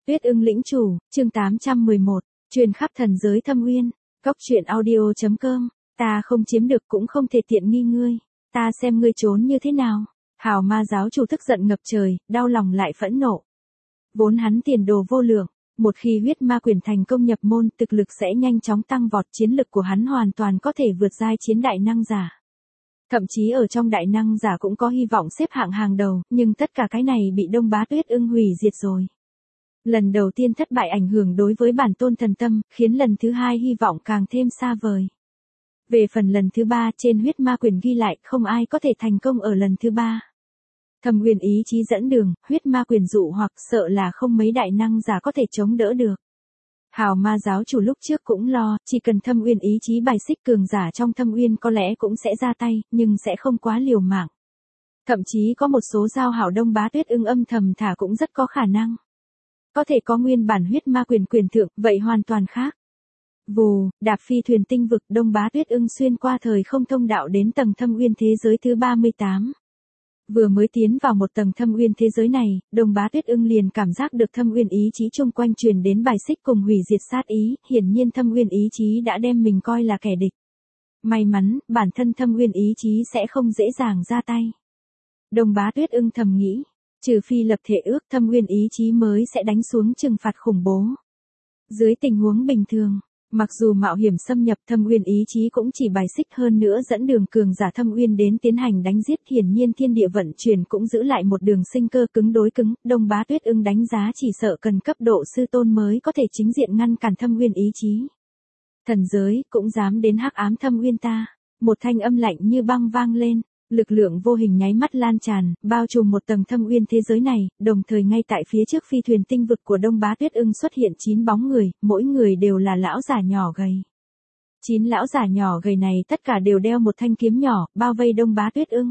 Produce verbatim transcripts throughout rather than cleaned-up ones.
Tuyết ưng lĩnh chủ, chương tám trăm mười một, truyền khắp thần giới thâm uyên, cốc truyện audio chấm com, ta không chiếm được cũng không thể tiện nghi ngươi, ta xem ngươi trốn như thế nào. Hào ma giáo chủ tức giận ngập trời, đau lòng lại phẫn nộ. Vốn hắn tiền đồ vô lượng, một khi huyết ma quyền thành công nhập môn, thực lực sẽ nhanh chóng tăng vọt, chiến lực của hắn hoàn toàn có thể vượt giai chiến đại năng giả. Thậm chí ở trong đại năng giả cũng có hy vọng xếp hạng hàng đầu, nhưng tất cả cái này bị Đông Bá Tuyết ưng hủy diệt rồi. Lần đầu tiên thất bại ảnh hưởng đối với bản tôn thần tâm, khiến lần thứ hai hy vọng càng thêm xa vời. Về phần lần thứ ba, trên huyết ma quyền ghi lại không ai có thể thành công ở lần thứ ba. Thâm uyên ý chí dẫn đường, huyết ma quyền dụ hoặc sợ là không mấy đại năng giả có thể chống đỡ được. Hào ma giáo chủ lúc trước cũng lo, chỉ cần thâm uyên ý chí bài xích cường giả trong thâm uyên có lẽ cũng sẽ ra tay, nhưng sẽ không quá liều mạng. Thậm chí có một số giao hảo Đông Bá Tuyết ưng âm thầm thả cũng rất có khả năng. Có thể có nguyên bản huyết ma quyền quyền thượng, vậy hoàn toàn khác. Vù, đạp phi thuyền tinh vực, Đông Bá Tuyết ưng xuyên qua thời không thông đạo đến tầng thâm uyên thế giới thứ ba mươi tám. Vừa mới tiến vào một tầng thâm uyên thế giới này, Đông Bá Tuyết ưng liền cảm giác được thâm uyên ý chí chung quanh truyền đến bài xích cùng hủy diệt sát ý, hiển nhiên thâm uyên ý chí đã đem mình coi là kẻ địch. May mắn, bản thân thâm uyên ý chí sẽ không dễ dàng ra tay. Đông Bá Tuyết ưng thầm nghĩ, trừ phi lập thể ước, thâm uyên ý chí mới sẽ đánh xuống trừng phạt khủng bố. Dưới tình huống bình thường, mặc dù mạo hiểm xâm nhập, thâm uyên ý chí cũng chỉ bài xích, hơn nữa dẫn đường cường giả thâm uyên đến tiến hành đánh giết, hiển nhiên thiên địa vận chuyển cũng giữ lại một đường sinh cơ cứng đối cứng. Đông Bá Tuyết ưng đánh giá chỉ sợ cần cấp độ sư tôn mới có thể chính diện ngăn cản thâm uyên ý chí. Thần giới cũng dám đến hắc ám thâm uyên ta. Một thanh âm lạnh như băng vang lên. Lực lượng vô hình nháy mắt lan tràn, bao trùm một tầng thâm uyên thế giới này, đồng thời ngay tại phía trước phi thuyền tinh vực của Đông Bá Tuyết ưng xuất hiện chín bóng người, mỗi người đều là lão già nhỏ gầy. Chín lão già nhỏ gầy này tất cả đều đeo một thanh kiếm nhỏ, bao vây Đông Bá Tuyết ưng.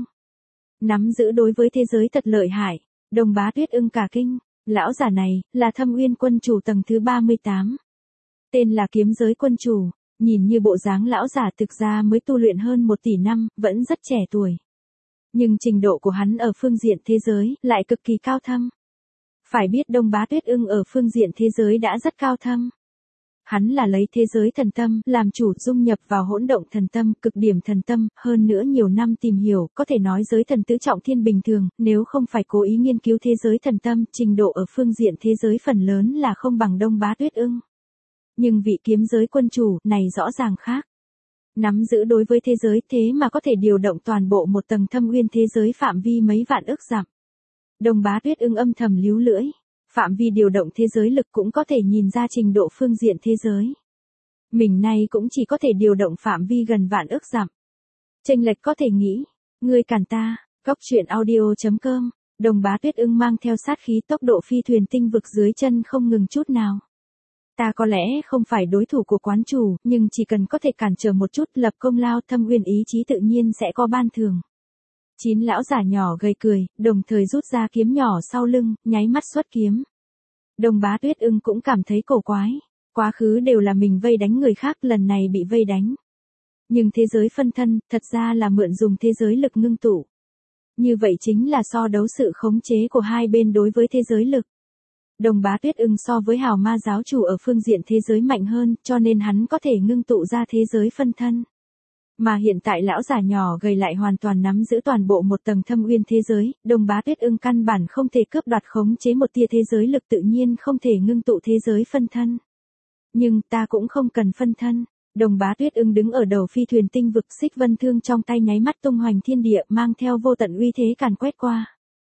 Nắm giữ đối với thế giới thật lợi hại, Đông Bá Tuyết ưng cả kinh, lão già này, là thâm uyên quân chủ tầng thứ ba mươi tám. Tên là kiếm giới quân chủ, nhìn như bộ dáng lão già thực ra mới tu luyện hơn một tỷ năm, vẫn rất trẻ tuổi. Nhưng trình độ của hắn ở phương diện thế giới lại cực kỳ cao thâm. Phải biết Đông Bá Tuyết ưng ở phương diện thế giới đã rất cao thâm. Hắn là lấy thế giới thần tâm làm chủ, dung nhập vào hỗn động thần tâm, cực điểm thần tâm, hơn nữa nhiều năm tìm hiểu, có thể nói giới thần tứ trọng thiên bình thường, nếu không phải cố ý nghiên cứu thế giới thần tâm, trình độ ở phương diện thế giới phần lớn là không bằng Đông Bá Tuyết ưng. Nhưng vị kiếm giới quân chủ này rõ ràng khác. Nắm giữ đối với thế giới thế mà có thể điều động toàn bộ một tầng thâm uyên thế giới phạm vi mấy vạn ức dặm. Đông Bá Tuyết ưng âm thầm líu lưỡi, phạm vi điều động thế giới lực cũng có thể nhìn ra trình độ phương diện thế giới. Mình nay cũng chỉ có thể điều động phạm vi gần vạn ức dặm. Chênh lệch có thể nghĩ, ngươi cản ta, cốc truyện audio chấm com, Đông Bá Tuyết ưng mang theo sát khí, tốc độ phi thuyền tinh vực dưới chân không ngừng chút nào. Ta có lẽ không phải đối thủ của quán chủ, nhưng chỉ cần có thể cản trở một chút, lập công lao, thâm uyên ý chí tự nhiên sẽ có ban thưởng. Chín lão giả nhỏ gầy cười, đồng thời rút ra kiếm nhỏ sau lưng, nháy mắt xuất kiếm. Đông Bá Tuyết ưng cũng cảm thấy cổ quái. Quá khứ đều là mình vây đánh người khác, lần này bị vây đánh. Nhưng thế giới phân thân, thật ra là mượn dùng thế giới lực ngưng tụ. Như vậy chính là so đấu sự khống chế của hai bên đối với thế giới lực. Đông Bá Tuyết ưng so với hào ma giáo chủ ở phương diện thế giới mạnh hơn, cho nên hắn có thể ngưng tụ ra thế giới phân thân. Mà hiện tại lão già nhỏ gầy lại hoàn toàn nắm giữ toàn bộ một tầng thâm uyên thế giới, Đông Bá Tuyết ưng căn bản không thể cướp đoạt khống chế một tia thế giới lực, tự nhiên không thể ngưng tụ thế giới phân thân. Nhưng ta cũng không cần phân thân. Đông Bá Tuyết ưng đứng ở đầu phi thuyền tinh vực, xích vân thương trong tay nháy mắt tung hoành thiên địa, mang theo vô tận uy thế càn quét qua.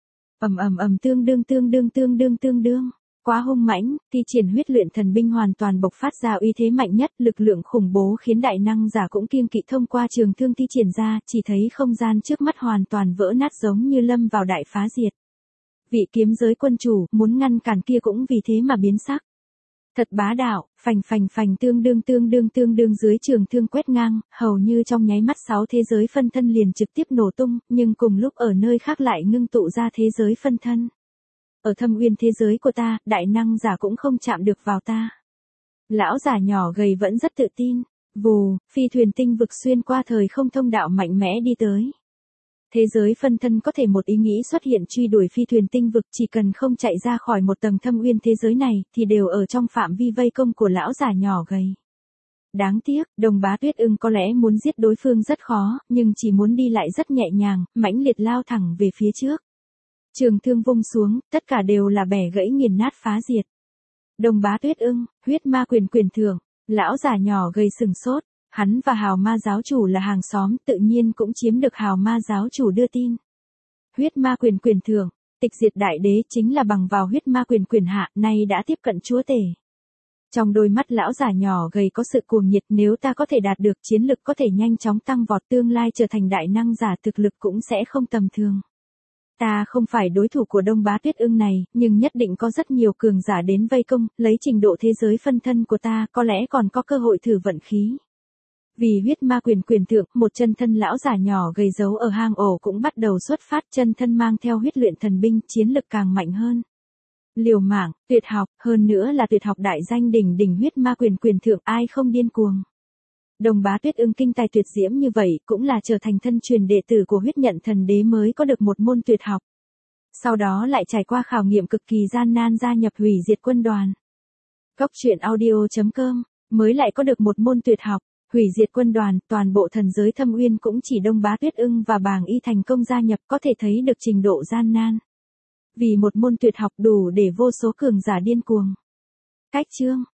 Ầm ầm ầm, tương đương tương đương tương đương tương đương. Quá hung mãnh, thi triển huyết luyện thần binh hoàn toàn bộc phát ra uy thế mạnh nhất, lực lượng khủng bố khiến đại năng giả cũng kiêng kỵ, thông qua trường thương thi triển ra, chỉ thấy không gian trước mắt hoàn toàn vỡ nát giống như lâm vào đại phá diệt. Vị kiếm giới quân chủ muốn ngăn cản kia cũng vì thế mà biến sắc. Thật bá đạo, phành phành phành, tương đương tương đương tương đương, dưới trường thương quét ngang, hầu như trong nháy mắt sáu thế giới phân thân liền trực tiếp nổ tung, nhưng cùng lúc ở nơi khác lại ngưng tụ ra thế giới phân thân. Ở thâm uyên thế giới của ta, đại năng giả cũng không chạm được vào ta. Lão giả nhỏ gầy vẫn rất tự tin. Vù, phi thuyền tinh vực xuyên qua thời không thông đạo mạnh mẽ đi tới. Thế giới phân thân có thể một ý nghĩ xuất hiện truy đuổi phi thuyền tinh vực, chỉ cần không chạy ra khỏi một tầng thâm uyên thế giới này, thì đều ở trong phạm vi vây công của lão già nhỏ gầy. Đáng tiếc, Đồng Bá Tuyết Ưng có lẽ muốn giết đối phương rất khó, nhưng chỉ muốn đi lại rất nhẹ nhàng, mãnh liệt lao thẳng về phía trước. Trường thương vung xuống, tất cả đều là bẻ gãy nghiền nát phá diệt. Đồng Bá Tuyết Ưng, huyết ma quyền quyền thưởng, lão già nhỏ gầy sừng sốt, hắn và Hào Ma giáo chủ là hàng xóm, tự nhiên cũng chiếm được Hào Ma giáo chủ đưa tin. Huyết ma quyền quyền thưởng, tịch diệt đại đế chính là bằng vào huyết ma quyền quyền hạ, nay đã tiếp cận chúa tể. Trong đôi mắt lão già nhỏ gầy có sự cuồng nhiệt, nếu ta có thể đạt được chiến lực có thể nhanh chóng tăng vọt, tương lai trở thành đại năng giả, thực lực cũng sẽ không tầm thường. Ta không phải đối thủ của Đông Bá Tuyết Ưng này, nhưng nhất định có rất nhiều cường giả đến vây công, lấy trình độ thế giới phân thân của ta, có lẽ còn có cơ hội thử vận khí. Vì huyết ma quyền quyền thượng, một chân thân lão già nhỏ gầy giấu ở hang ổ cũng bắt đầu xuất phát, chân thân mang theo huyết luyện thần binh, chiến lực càng mạnh hơn. Liều mạng, tuyệt học, hơn nữa là tuyệt học đại danh đỉnh đỉnh huyết ma quyền quyền thượng, ai không điên cuồng. Đồng Bá Tuyết Ưng kinh tài tuyệt diễm như vậy, cũng là trở thành thân truyền đệ tử của huyết nhận thần đế mới có được một môn tuyệt học. Sau đó lại trải qua khảo nghiệm cực kỳ gian nan gia nhập hủy diệt quân đoàn. Cốc truyện audio chấm com, mới lại có được một môn tuyệt học, hủy diệt quân đoàn, toàn bộ thần giới thâm uyên cũng chỉ Đông Bá Tuyết Ưng và Bàng Y thành công gia nhập, có thể thấy được trình độ gian nan. Vì một môn tuyệt học đủ để vô số cường giả điên cuồng. Cách chương